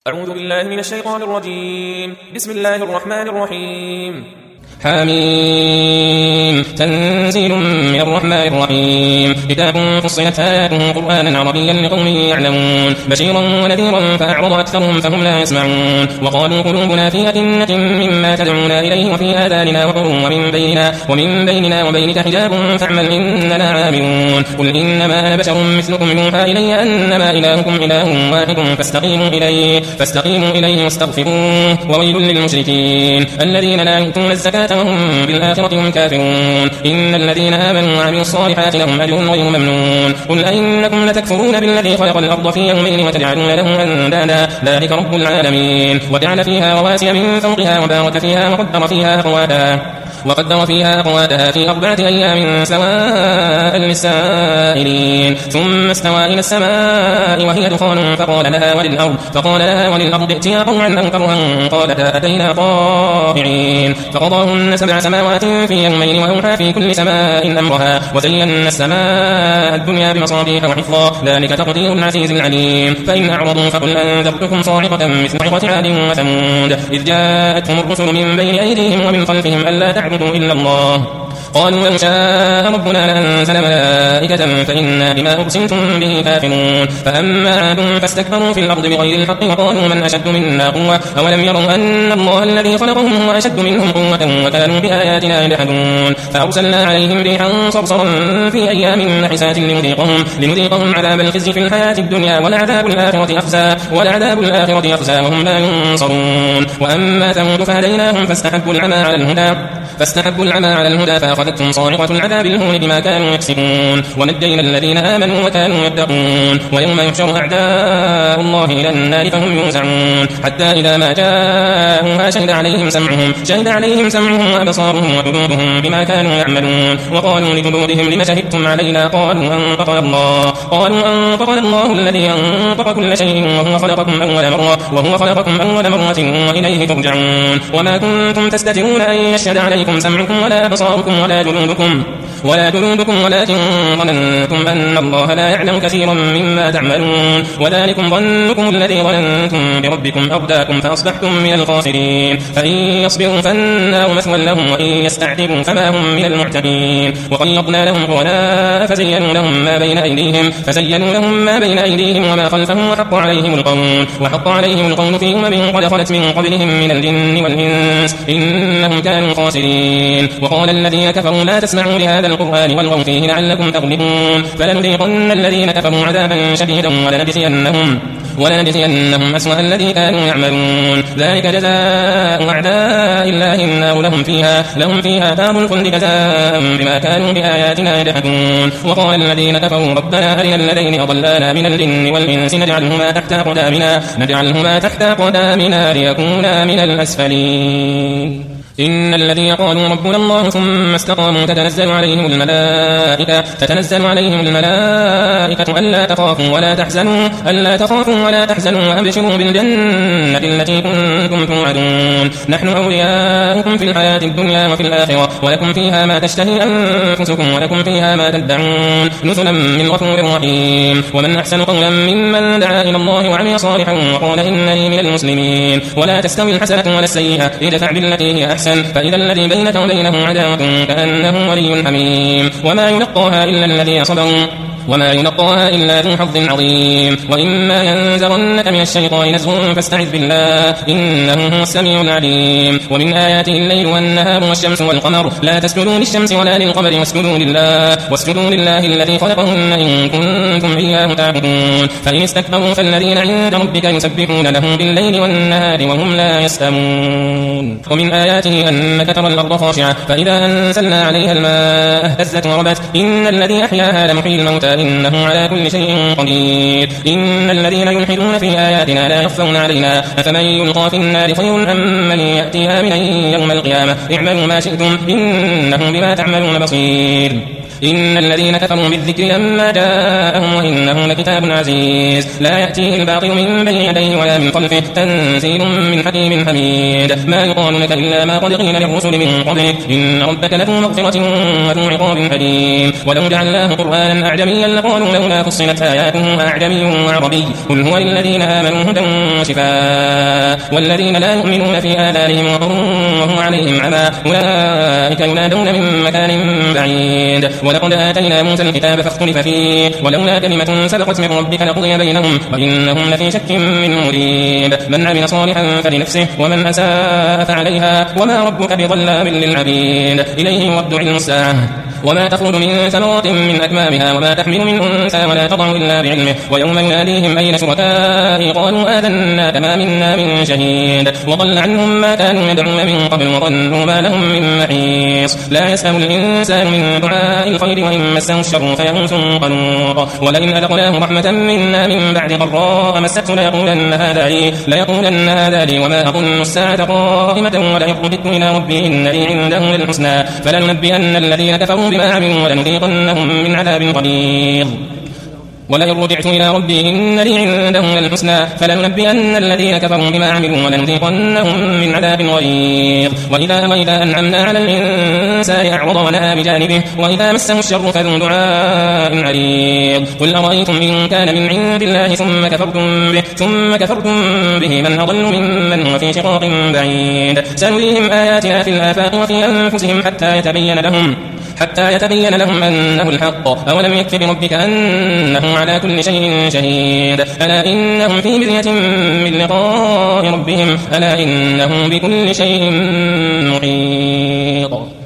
أعوذ بالله من الشيطان الرجيم. بسم الله الرحمن الرحيم. حميم تنزيل من الرحمن الرحيم كتاب فصلت آياته قرآنا عربيا لقوم يعلمون بشيرا ونذيرا فأعرض أكثرهم فهم لا يسمعون وقالوا قلوبنا في أكنة مما تدعونا إليه وفي آذاننا وقر ومن بيننا وبينك حجاب فاعمل إننا عاملون قل إنما أنا بشر مثلكم يوحى إلي أنما إلهكم إله واحد فاستقيموا إليه واستغفروه وويل للمشركين الذين لا يؤتون الزكاة وهم بالآخرة هم كافرون إن الذين آمنوا وعملوا الصالحات لهم أجر غير ممنون قل أئنكم لتكفرون بالذي خلق الأرض في يومين وتجعلون له أندادا ذلك رب العالمين وجعل فيها رواسي من فوقها وبارك فيها وقدر فيها أقواتها في 4 أيام سواء للسائلين ثم استوى إلى السماء وهي دخان فقال لها وللأرض ائتيا طوعا أو كرها قالتا أتينا طائعين فقضاهن 7 سماوات في يومين وأوحى في كل سماء أمرها وزينا السماء الدنيا بمصابيح وحفظا ذلك تقدير العزيز العليم فإن أعرضوا فقل أنذرتكم صاعقة مثل صاعقة عاد وثمود إذ جاءتهم الرسل من بين أيديهم ومن خلفهم ألا تعبدوا إلا الله قالوا لو شاء ربنا لأنزل ملائكة فإنا بما أرسلتم به كافرون فأما عاد فاستكبروا في الأرض بغير الحق وقالوا من أشد منا قوة أولم يروا أن الله الذي خلقهم هو أشد منهم قوة وكانوا بآياتنا يجحدون فأرسلنا عليهم ريحا صرصرا في أيام نحسات لنذيقهم عذاب الخزي في الحياة الدنيا ولعذاب الآخرة أخزى وهم لا ينصرون وأما ثمود فهديناهم فاستحبوا العمى على الهدى فأخذتهم صاعقة العذاب الهون بما كانوا يكسبون ونجينا الذين آمنوا وكانوا يتقون ويوم يحشر أعداء الله إلى النار فهم يوزعون حتى إذا ما جاءوها شهد عليهم سمعهم وأبصارهم وجلودهم بما كانوا يعملون وقالوا لجلودهم لم شهدتم علينا قالوا أنطقنا الله الذي أنطق كل شيء وهو خلقكم أول مرة وإليه ترجعون وما كنتم تستترون أن يشهد عليكم سمعكم ولا أبصاركم ولا جلودكم ولكن ظننتم أن الله لا يعلم كثيرا مما تعملون وذلكم ظنكم الذي ظننتم بربكم أرداكم فأصبحتم من الخاسرين فإن يصبروا فالنار مثوى لهم وإن يستعتبوا فما هم من المعتبين وقيضنا لهم قرناء فزينوا لهم ما بين أيديهم وما خلفهم وحق عليهم القول في قد خلت من قبلهم من الجن والإنس إنهم كانوا خاسرين وقال الذين كفروا لا تسمعوا لهذا القرآن والغوا فيه لعلكم تغلبون فلنذيقن الذين كفروا عذابا شديدا ولنجزينهم أسوأ الذي كانوا يعملون ذلك جزاء أعداء الله النار لهم فيها دار الخلد جزاء بما كانوا بآياتنا يجحدون وقال الذين كفروا ربنا أرنا الذين أضلانا من الجن والإنس نجعلهما تحت أقدامنا ليكونا من الأسفلين إن الذين قالوا ربنا الله ثم استقاموا تتنزل عليهم الملائكة ألا تخافوا ولا تحزنوا وأبشروا بالجنة التي كنتم توعدون نحن أولياؤكم في الحياة الدنيا وفي الآخرة ولكم فيها ما تشتهي أنفسكم ولكم فيها ما تدعون نزلا من غفور رحيم ومن أحسن قولا ممن دعا إلى الله وعمل صالحا وقال إنني من المسلمين ولا تستوي الحسنة ولا السيئة ادفع بالتي هي أحسن فإذا الذي بينك وبينه عداوة كأنه ولي حميم وما يلقاها إلا ذو حظ عظيم وإما ينزغنك من الشيطان نزغ فاستعذ بالله إنه هو السميع العليم ومن آياته الليل والنهار والشمس والقمر لا تسجدوا للشمس ولا للقمر واسجدوا لله الذي خلقهن إن كنتم إياه تعبدون فإن استكبروا فالذين عند ربك يسبحون له بالليل والنهار وهم لا يسأمون ومن آياته أنك ترى الأرض خاشعة فإذا أنزلنا عليها الماء اهتزت وربت إن الذي أحياها لمحيي الموتى إنه على كل شيء قدير إن الذين يلحدون في آياتنا لا يخفون علينا أفمن يلقى في النار خير أم من يأتي آمنا يوم القيامة اعملوا ما شئتم إنه بما تعملون بصير إن الذين كفروا بالذكر لما جاءهم وإنه لكتاب عزيز لا يأتيه الباطل من بين يديه ولا من خلفه تنزيل من حكيم حميد ما يقال لك إلا ما قد قيل للرسل من قبلك إن ربك لذو مغفرة وذو عقاب أليم ولو جعلناه قرآنا أعجميا لقالوا لولا فصلت آياته أعجمي وعربي قل هو للذين آمنوا هدى وشفاء والذين لا يؤمنون في آذانهم وقر وهو عليهم عمى أولئك ينادون من مكان بعيد ولقد آتينا موسى الكتاب فاختلف فيه ولولا كلمة سبقت من ربك لقضي بينهم وإنهم لفي شك منه مريب من عمل صالحا فلنفسه ومن أساء فعليها وما ربك بظلام للعبيد إليه يرد علم الساعة وما تخرج من ثمرات من أكمامها وما تحمل من أنثى ولا تضع إلا بعلمه ويوم يناديهم أين شركائي قالوا آذنا كما منا من شهيد وضل عنهم ما كانوا يدعون من قبل وظنوا ما لهم من محيص لا يسأم الإنسان من دعاء الخير وإن مسه الشر فيئوس قنوط ولئن أذقناه رحمة منا من بعد ضراء مسته ليقولن هذا لي وما أظن الساعة قائمة ولئن رددت إلى ربي إن لي عنده للحسنى فلننبئن الذين كفروا بما عملوا ولنذيقنهم من عذاب غليظ ولئن رجعت إلى ربي إن لي عنده للحسنى فلننبئن الذين كفروا بما عملوا ولنذيقنهم من عذاب غليظ وإذا أنعمنا على الإنسان أعرض ونأى بجانبه وإذا مسه الشر فذو دعاء عريض قل أرأيتم إن كان من عند الله ثم كفرتم به من أضل ممن هو في شقاق بعيد سنريهم آياتنا في الآفاق وفي أنفسهم حتى يتبين لهم أنه الحق أولم يكف بربك أنه على كل شيء شهيد ألا إنهم في مرية من لقاء ربهم ألا إنه بكل شيء محيط